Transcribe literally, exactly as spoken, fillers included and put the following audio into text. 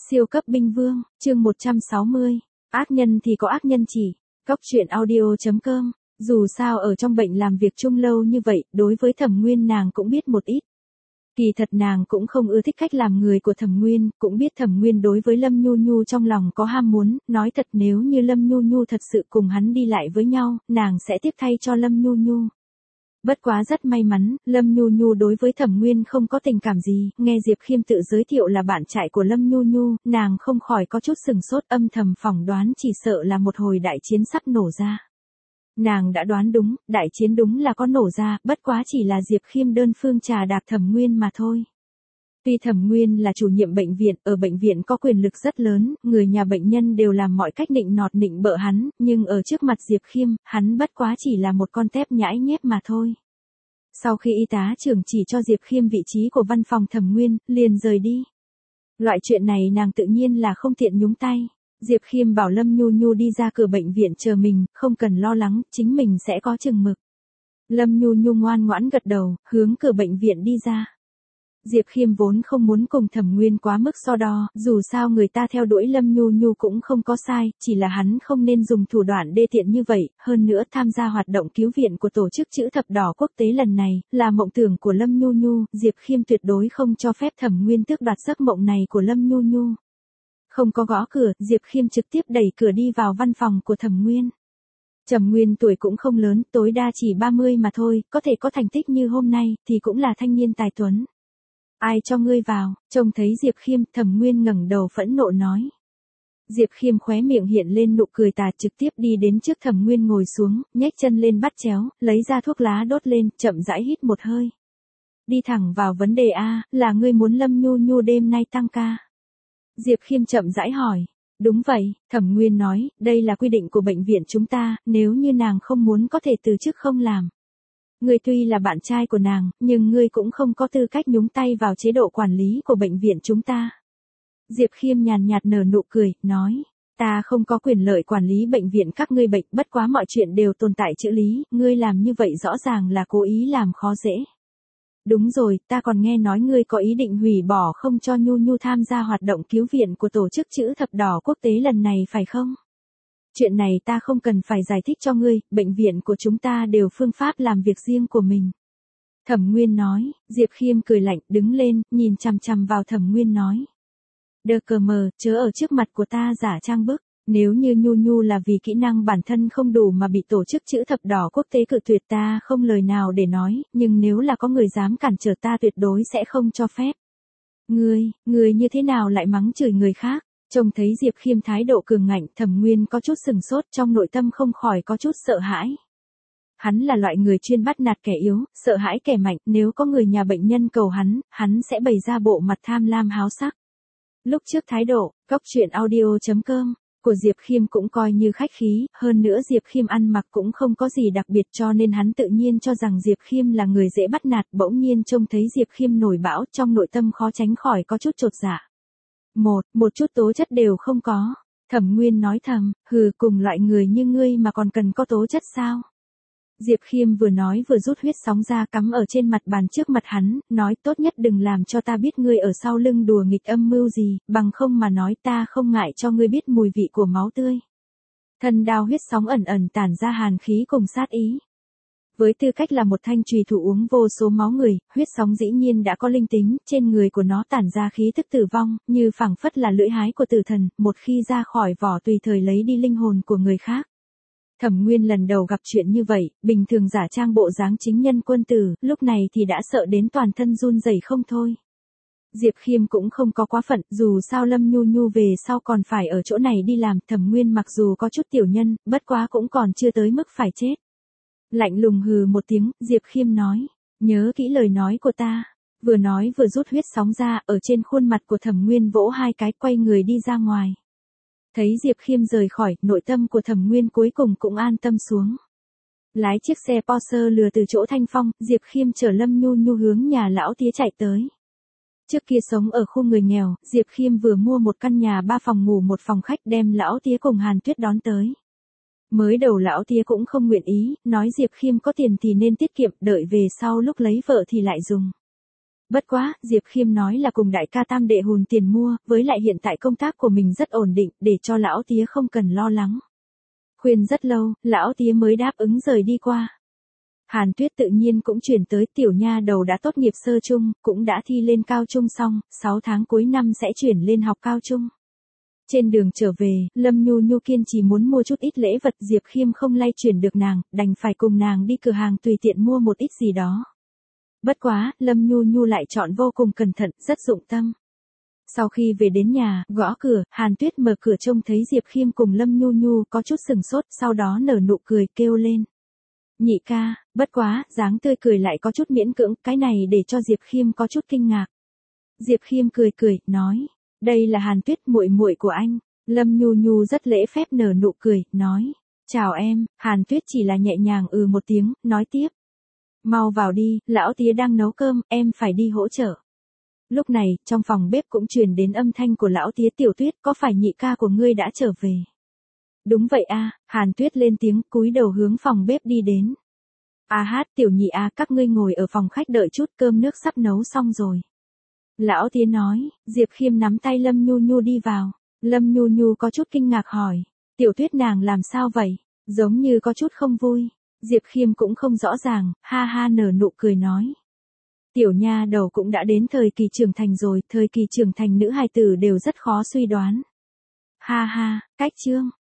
Siêu cấp binh vương, chương một trăm sáu mươi. Ác nhân thì có ác nhân chỉ. Cóc truyện audio chấm com. Dù sao ở trong bệnh làm việc chung lâu như vậy, đối với Thẩm Nguyên nàng cũng biết một ít. Kỳ thật nàng cũng không ưa thích cách làm người của Thẩm Nguyên, cũng biết Thẩm Nguyên đối với Lâm Nhu Nhu trong lòng có ham muốn, nói thật nếu như Lâm Nhu Nhu thật sự cùng hắn đi lại với nhau, nàng sẽ tiếp thay cho Lâm Nhu Nhu. Bất quá rất may mắn, Lâm Nhu Nhu đối với Thẩm Nguyên không có tình cảm gì, nghe Diệp Khiêm tự giới thiệu là bạn trai của Lâm Nhu Nhu, nàng không khỏi có chút sừng sốt, âm thầm phỏng đoán chỉ sợ là một hồi đại chiến sắp nổ ra. Nàng đã đoán đúng, đại chiến đúng là có nổ ra, bất quá chỉ là Diệp Khiêm đơn phương trà đạp Thẩm Nguyên mà thôi. Tuy Thẩm Nguyên là chủ nhiệm bệnh viện, ở bệnh viện có quyền lực rất lớn, người nhà bệnh nhân đều làm mọi cách nịnh nọt nịnh bợ hắn, nhưng ở trước mặt Diệp Khiêm, hắn bất quá chỉ là một con tép nhãi nhép mà thôi. Sau khi y tá trưởng chỉ cho Diệp Khiêm vị trí của văn phòng Thẩm Nguyên, liền rời đi. Loại chuyện này nàng tự nhiên là không tiện nhúng tay. Diệp Khiêm bảo Lâm Nhu Nhu đi ra cửa bệnh viện chờ mình, không cần lo lắng, chính mình sẽ có chừng mực. Lâm Nhu Nhu ngoan ngoãn gật đầu, hướng cửa bệnh viện đi ra. Diệp Khiêm vốn không muốn cùng Thẩm Nguyên quá mức so đo, dù sao người ta theo đuổi Lâm Nhu Nhu cũng không có sai, chỉ là hắn không nên dùng thủ đoạn đê tiện như vậy, hơn nữa tham gia hoạt động cứu viện của tổ chức Chữ Thập Đỏ quốc tế lần này, là mộng tưởng của Lâm Nhu Nhu, Diệp Khiêm tuyệt đối không cho phép Thẩm Nguyên tước đoạt giấc mộng này của Lâm Nhu Nhu. Không có gõ cửa, Diệp Khiêm trực tiếp đẩy cửa đi vào văn phòng của Thẩm Nguyên. Thẩm Nguyên tuổi cũng không lớn, tối đa chỉ ba mươi mà thôi, có thể có thành tích như hôm nay, thì cũng là thanh niên tài tuấn. Ai cho ngươi vào? Trông thấy Diệp Khiêm, Thẩm Nguyên ngẩng đầu phẫn nộ nói. Diệp Khiêm khóe miệng hiện lên nụ cười tà, trực tiếp đi đến trước Thẩm Nguyên ngồi xuống, nhếch chân lên bắt chéo, lấy ra thuốc lá đốt lên, chậm rãi hít một hơi. Đi thẳng vào vấn đề a, là ngươi muốn Lâm Nhu Nhu đêm nay tăng ca? Diệp Khiêm chậm rãi hỏi. Đúng vậy, Thẩm Nguyên nói, đây là quy định của bệnh viện chúng ta, nếu như nàng không muốn có thể từ chức không làm. Ngươi tuy là bạn trai của nàng, nhưng ngươi cũng không có tư cách nhúng tay vào chế độ quản lý của bệnh viện chúng ta. Diệp Khiêm nhàn nhạt nở nụ cười, nói, ta không có quyền lợi quản lý bệnh viện các ngươi bệnh, bất quá mọi chuyện đều tồn tại chữ lý, ngươi làm như vậy rõ ràng là cố ý làm khó dễ. Đúng rồi, ta còn nghe nói ngươi có ý định hủy bỏ không cho Nhu Nhu tham gia hoạt động cứu viện của tổ chức Chữ Thập Đỏ quốc tế lần này phải không? Chuyện này ta không cần phải giải thích cho ngươi, bệnh viện của chúng ta đều phương pháp làm việc riêng của mình. Thẩm Nguyên nói, Diệp Khiêm cười lạnh, đứng lên, nhìn chằm chằm vào Thẩm Nguyên nói. Đờ cờ mờ, chớ ở trước mặt của ta giả trang bức, nếu như Nhu Nhu là vì kỹ năng bản thân không đủ mà bị tổ chức Chữ Thập Đỏ quốc tế cự tuyệt ta không lời nào để nói, nhưng nếu là có người dám cản trở ta tuyệt đối sẽ không cho phép. Ngươi, ngươi như thế nào lại mắng chửi người khác? Trông thấy Diệp Khiêm thái độ cường ngạnh, Thẩm Nguyên có chút sừng sốt, trong nội tâm không khỏi có chút sợ hãi. Hắn là loại người chuyên bắt nạt kẻ yếu, sợ hãi kẻ mạnh, nếu có người nhà bệnh nhân cầu hắn, hắn sẽ bày ra bộ mặt tham lam háo sắc. Lúc trước thái độ, cóc truyện audio chấm com, của Diệp Khiêm cũng coi như khách khí, hơn nữa Diệp Khiêm ăn mặc cũng không có gì đặc biệt cho nên hắn tự nhiên cho rằng Diệp Khiêm là người dễ bắt nạt, bỗng nhiên trông thấy Diệp Khiêm nổi bão, trong nội tâm khó tránh khỏi có chút chột dạ. Một, một chút tố chất đều không có. Thẩm Nguyên nói thầm, hừ, cùng loại người như ngươi mà còn cần có tố chất sao? Diệp Khiêm vừa nói vừa rút huyết sóng ra cắm ở trên mặt bàn trước mặt hắn, nói tốt nhất đừng làm cho ta biết ngươi ở sau lưng đùa nghịch âm mưu gì, bằng không mà nói ta không ngại cho ngươi biết mùi vị của máu tươi. Thân đao huyết sóng ẩn ẩn tản ra hàn khí cùng sát ý. Với tư cách là một thanh chùy thủ uống vô số máu người, huyết sóng dĩ nhiên đã có linh tính, trên người của nó tản ra khí tức tử vong, như phảng phất là lưỡi hái của tử thần, một khi ra khỏi vỏ tùy thời lấy đi linh hồn của người khác. Thẩm Nguyên lần đầu gặp chuyện như vậy, bình thường giả trang bộ dáng chính nhân quân tử, lúc này thì đã sợ đến toàn thân run rẩy không thôi. Diệp Khiêm cũng không có quá phận, dù sao Lâm Nhu Nhu về sau còn phải ở chỗ này đi làm, Thẩm Nguyên mặc dù có chút tiểu nhân, bất quá cũng còn chưa tới mức phải chết. Lạnh lùng hừ một tiếng, Diệp Khiêm nói, nhớ kỹ lời nói của ta. Vừa nói vừa rút huyết sóng ra, ở trên khuôn mặt của Thẩm Nguyên vỗ hai cái, quay người đi ra ngoài. Thấy Diệp Khiêm rời khỏi, nội tâm của Thẩm Nguyên cuối cùng cũng an tâm xuống. Lái chiếc xe Porsche lừa từ chỗ Thanh Phong, Diệp Khiêm chở Lâm Nhu Nhu hướng nhà lão tía chạy tới. Trước kia sống ở khu người nghèo, Diệp Khiêm vừa mua một căn nhà ba phòng ngủ một phòng khách đem lão tía cùng Hàn Tuyết đón tới. Mới đầu lão tía cũng không nguyện ý, nói Diệp Khiêm có tiền thì nên tiết kiệm, đợi về sau lúc lấy vợ thì lại dùng. Bất quá, Diệp Khiêm nói là cùng đại ca tam đệ hùn tiền mua, với lại hiện tại công tác của mình rất ổn định, để cho lão tía không cần lo lắng. Khuyên rất lâu, lão tía mới đáp ứng rời đi qua. Hàn Tuyết tự nhiên cũng chuyển tới, tiểu nha đầu đã tốt nghiệp sơ trung, cũng đã thi lên cao trung xong, sáu tháng cuối năm sẽ chuyển lên học cao trung. Trên đường trở về, Lâm Nhu Nhu kiên trì muốn mua chút ít lễ vật, Diệp Khiêm không lay chuyển được nàng, đành phải cùng nàng đi cửa hàng tùy tiện mua một ít gì đó. Bất quá, Lâm Nhu Nhu lại chọn vô cùng cẩn thận, rất dụng tâm. Sau khi về đến nhà, gõ cửa, Hàn Tuyết mở cửa trông thấy Diệp Khiêm cùng Lâm Nhu Nhu có chút sừng sốt, sau đó nở nụ cười kêu lên. Nhị ca, bất quá, dáng tươi cười lại có chút miễn cưỡng, cái này để cho Diệp Khiêm có chút kinh ngạc. Diệp Khiêm cười cười, nói, đây là Hàn Tuyết muội muội của anh. Lâm Nhu Nhu rất lễ phép nở nụ cười, nói, chào em. Hàn Tuyết chỉ là nhẹ nhàng ừ một tiếng, nói tiếp. Mau vào đi, lão tía đang nấu cơm, em phải đi hỗ trợ. Lúc này, trong phòng bếp cũng truyền đến âm thanh của lão tía. Tiểu Tuyết, có phải nhị ca của ngươi đã trở về? Đúng vậy a, Hàn Tuyết lên tiếng, cúi đầu hướng phòng bếp đi đến. A hát, tiểu nhị a, các ngươi ngồi ở phòng khách đợi chút, cơm nước sắp nấu xong rồi. Lão tía nói. Diệp Khiêm nắm tay Lâm Nhu Nhu đi vào. Lâm Nhu Nhu có chút kinh ngạc hỏi, Tiểu Tuyết nàng làm sao vậy? Giống như có chút không vui. Diệp Khiêm cũng không rõ ràng, ha ha nở nụ cười nói. Tiểu nha đầu cũng đã đến thời kỳ trưởng thành rồi, thời kỳ trưởng thành nữ hài tử đều rất khó suy đoán. Ha ha, cách chương.